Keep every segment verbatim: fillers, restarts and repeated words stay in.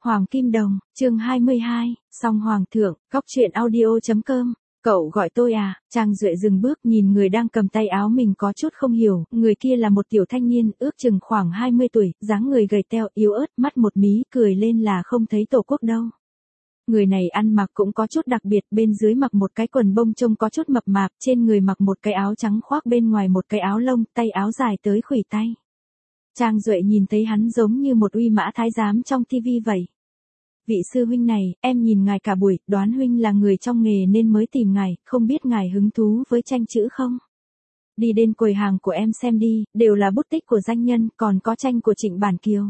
Hoàng Kim Đồng, chương hai mươi hai, Song Hoàng thượng, góc truyện audio.com. Cậu gọi tôi à? Trang Duệ dừng bước nhìn người đang cầm tay áo mình có chút không hiểu, người kia là một tiểu thanh niên, ước chừng khoảng hai mươi tuổi, dáng người gầy teo, yếu ớt, mắt một mí, cười lên là không thấy tổ quốc đâu. Người này ăn mặc cũng có chút đặc biệt, bên dưới mặc một cái quần bông trông có chút mập mạp, trên người mặc một cái áo trắng khoác bên ngoài một cái áo lông, tay áo dài tới khuỷu tay. Trang Duệ nhìn thấy hắn giống như một uy mã thái giám trong tivi vậy. Vị sư huynh này, em nhìn ngài cả buổi, đoán huynh là người trong nghề nên mới tìm ngài, không biết ngài hứng thú với tranh chữ không? Đi đến quầy hàng của em xem đi, đều là bút tích của danh nhân, còn có tranh của Trịnh Bản Kiều.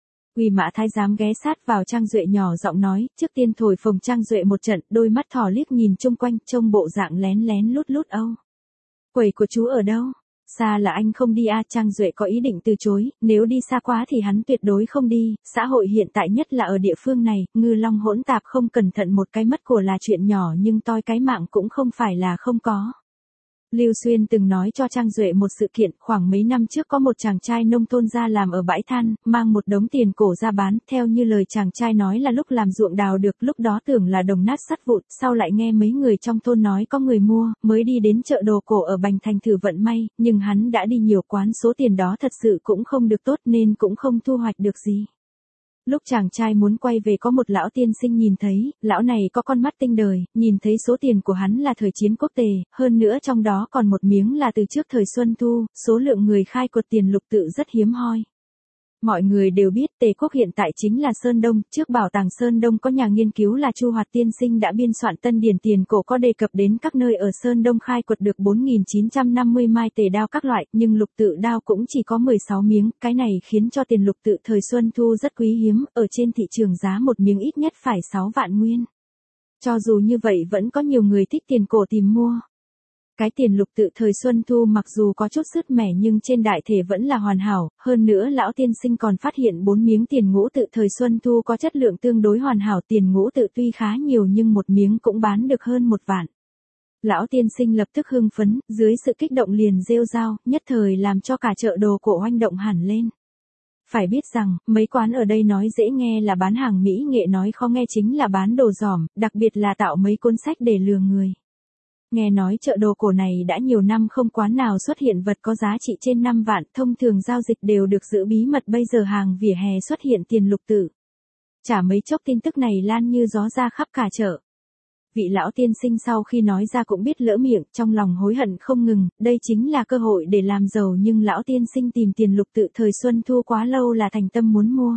Uy mã thái giám ghé sát vào Trang Duệ nhỏ giọng nói, trước tiên thổi phồng Trang Duệ một trận, đôi mắt thỏ liếc nhìn chung quanh, trông bộ dạng lén lén lút lút âu. Quầy của chú ở đâu? Xa là anh không đi à? Trang Duệ có ý định từ chối, nếu đi xa quá thì hắn tuyệt đối không đi, xã hội hiện tại nhất là ở địa phương này, ngư long hỗn tạp, không cẩn thận một cái mất của là chuyện nhỏ nhưng toi cái mạng cũng không phải là không có. Lưu Xuyên từng nói cho Trang Duệ một sự kiện, khoảng mấy năm trước có một chàng trai nông thôn ra làm ở bãi than, mang một đống tiền cổ ra bán, theo như lời chàng trai nói là lúc làm ruộng đào được, lúc đó tưởng là đồng nát sắt vụn, sau lại nghe mấy người trong thôn nói có người mua, mới đi đến chợ đồ cổ ở Bành Thành thử vận may, nhưng hắn đã đi nhiều quán, số tiền đó thật sự cũng không được tốt nên cũng không thu hoạch được gì. Lúc chàng trai muốn quay về có một lão tiên sinh nhìn thấy, lão này có con mắt tinh đời, nhìn thấy số tiền của hắn là thời chiến quốc tề, hơn nữa trong đó còn một miếng là từ trước thời Xuân Thu, số lượng người khai quật tiền lục tự rất hiếm hoi. Mọi người đều biết Tề quốc hiện tại chính là Sơn Đông, trước bảo tàng Sơn Đông có nhà nghiên cứu là Chu Hoạt tiên sinh đã biên soạn tân điển tiền cổ có đề cập đến các nơi ở Sơn Đông khai quật được bốn nghìn chín trăm năm mươi mai tề đao các loại, nhưng lục tự đao cũng chỉ có mười sáu miếng, cái này khiến cho tiền lục tự thời Xuân Thu rất quý hiếm, ở trên thị trường giá một miếng ít nhất phải sáu vạn nguyên. Cho dù như vậy vẫn có nhiều người thích tiền cổ tìm mua. Cái tiền lục tự thời Xuân Thu mặc dù có chút sứt mẻ nhưng trên đại thể vẫn là hoàn hảo, hơn nữa lão tiên sinh còn phát hiện bốn miếng tiền ngũ tự thời Xuân Thu có chất lượng tương đối hoàn hảo, tiền ngũ tự tuy khá nhiều nhưng một miếng cũng bán được hơn một vạn. Lão tiên sinh lập tức hưng phấn, dưới sự kích động liền rêu rao, nhất thời làm cho cả chợ đồ cổ oanh động hẳn lên. Phải biết rằng, mấy quán ở đây nói dễ nghe là bán hàng mỹ nghệ, nói khó nghe chính là bán đồ giỏm, đặc biệt là tạo mấy cuốn sách để lừa người. Nghe nói chợ đồ cổ này đã nhiều năm không quán nào xuất hiện vật có giá trị trên năm vạn, thông thường giao dịch đều được giữ bí mật, bây giờ hàng vỉa hè xuất hiện tiền lục tự. Chả mấy chốc tin tức này lan như gió ra khắp cả chợ. Vị lão tiên sinh sau khi nói ra cũng biết lỡ miệng, trong lòng hối hận không ngừng, đây chính là cơ hội để làm giàu nhưng lão tiên sinh tìm tiền lục tự thời Xuân Thu quá lâu là thành tâm muốn mua.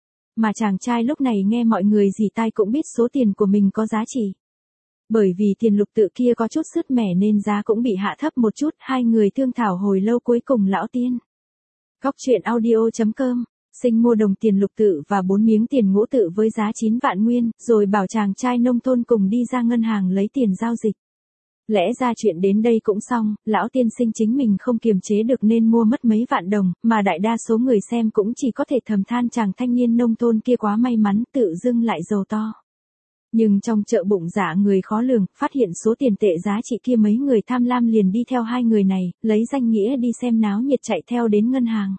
Mà chàng trai lúc này nghe mọi người rỉ tai cũng biết số tiền của mình có giá trị. Bởi vì tiền lục tự kia có chút sứt mẻ nên giá cũng bị hạ thấp một chút, hai người thương thảo hồi lâu cuối cùng lão tiên. Góc truyện audio.com, sinh mua đồng tiền lục tự và bốn miếng tiền ngũ tự với giá chín vạn nguyên, rồi bảo chàng trai nông thôn cùng đi ra ngân hàng lấy tiền giao dịch. Lẽ ra chuyện đến đây cũng xong, lão tiên sinh chính mình không kiềm chế được nên mua mất mấy vạn đồng, mà đại đa số người xem cũng chỉ có thể thầm than chàng thanh niên nông thôn kia quá may mắn, tự dưng lại giàu to. Nhưng trong chợ bụng dạ người khó lường, phát hiện số tiền tệ giá trị kia mấy người tham lam liền đi theo hai người này, lấy danh nghĩa đi xem náo nhiệt chạy theo đến ngân hàng.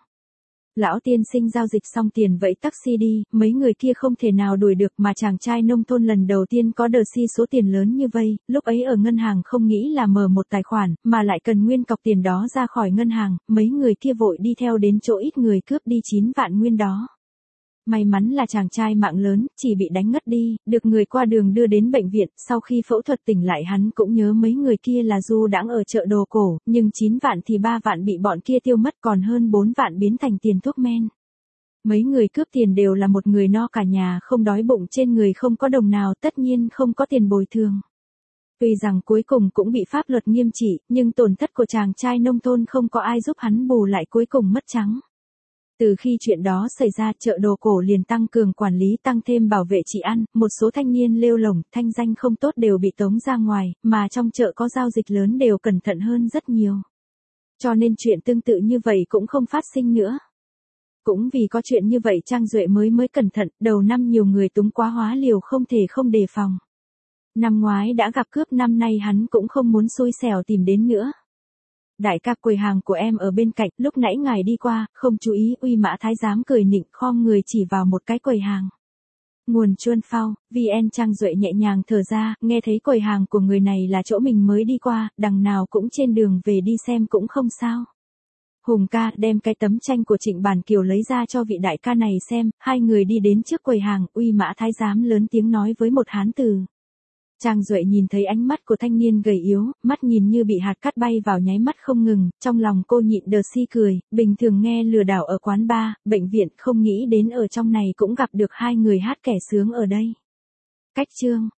Lão tiên sinh giao dịch xong tiền vẫy taxi đi, mấy người kia không thể nào đuổi được mà chàng trai nông thôn lần đầu tiên có đờ si số tiền lớn như vây, lúc ấy ở ngân hàng không nghĩ là mở một tài khoản, mà lại cần nguyên cọc tiền đó ra khỏi ngân hàng, mấy người kia vội đi theo đến chỗ ít người cướp đi chín vạn nguyên đó. May mắn là chàng trai mạng lớn, chỉ bị đánh ngất đi, được người qua đường đưa đến bệnh viện, sau khi phẫu thuật tỉnh lại hắn cũng nhớ mấy người kia là du đãng ở chợ đồ cổ, nhưng chín vạn thì ba vạn bị bọn kia tiêu mất, còn hơn bốn vạn biến thành tiền thuốc men. Mấy người cướp tiền đều là một người no cả nhà không đói bụng, trên người không có đồng nào, tất nhiên không có tiền bồi thường. Tuy rằng cuối cùng cũng bị pháp luật nghiêm trị, nhưng tổn thất của chàng trai nông thôn không có ai giúp hắn bù lại, cuối cùng mất trắng. Từ khi chuyện đó xảy ra, chợ đồ cổ liền tăng cường quản lý, tăng thêm bảo vệ trị an, một số thanh niên lêu lổng, thanh danh không tốt đều bị tống ra ngoài, mà trong chợ có giao dịch lớn đều cẩn thận hơn rất nhiều. Cho nên chuyện tương tự như vậy cũng không phát sinh nữa. Cũng vì có chuyện như vậy Trang Duệ mới mới cẩn thận, đầu năm nhiều người túng quá hóa liều không thể không đề phòng. Năm ngoái đã gặp cướp, năm nay hắn cũng không muốn xui xẻo tìm đến nữa. Đại ca, quầy hàng của em ở bên cạnh, lúc nãy ngài đi qua, không chú ý, uy mã thái giám cười nịnh khom người chỉ vào một cái quầy hàng. Nguồn Chuân Phao, vê en Trang Duệ nhẹ nhàng thở ra, nghe thấy quầy hàng của người này là chỗ mình mới đi qua, đằng nào cũng trên đường về đi xem cũng không sao. Hùng ca đem cái tấm tranh của Trịnh Bản Kiều lấy ra cho vị đại ca này xem, hai người đi đến trước quầy hàng, Uy Mã Thái Giám lớn tiếng nói với một hán tử. Trang Duệ nhìn thấy ánh mắt của thanh niên gầy yếu, mắt nhìn như bị hạt cát bay vào nháy mắt không ngừng, trong lòng cô nhịn đờ si cười, bình thường nghe lừa đảo ở quán bar, bệnh viện, không nghĩ đến ở trong này cũng gặp được hai người hát kẻ sướng ở đây. Cách chương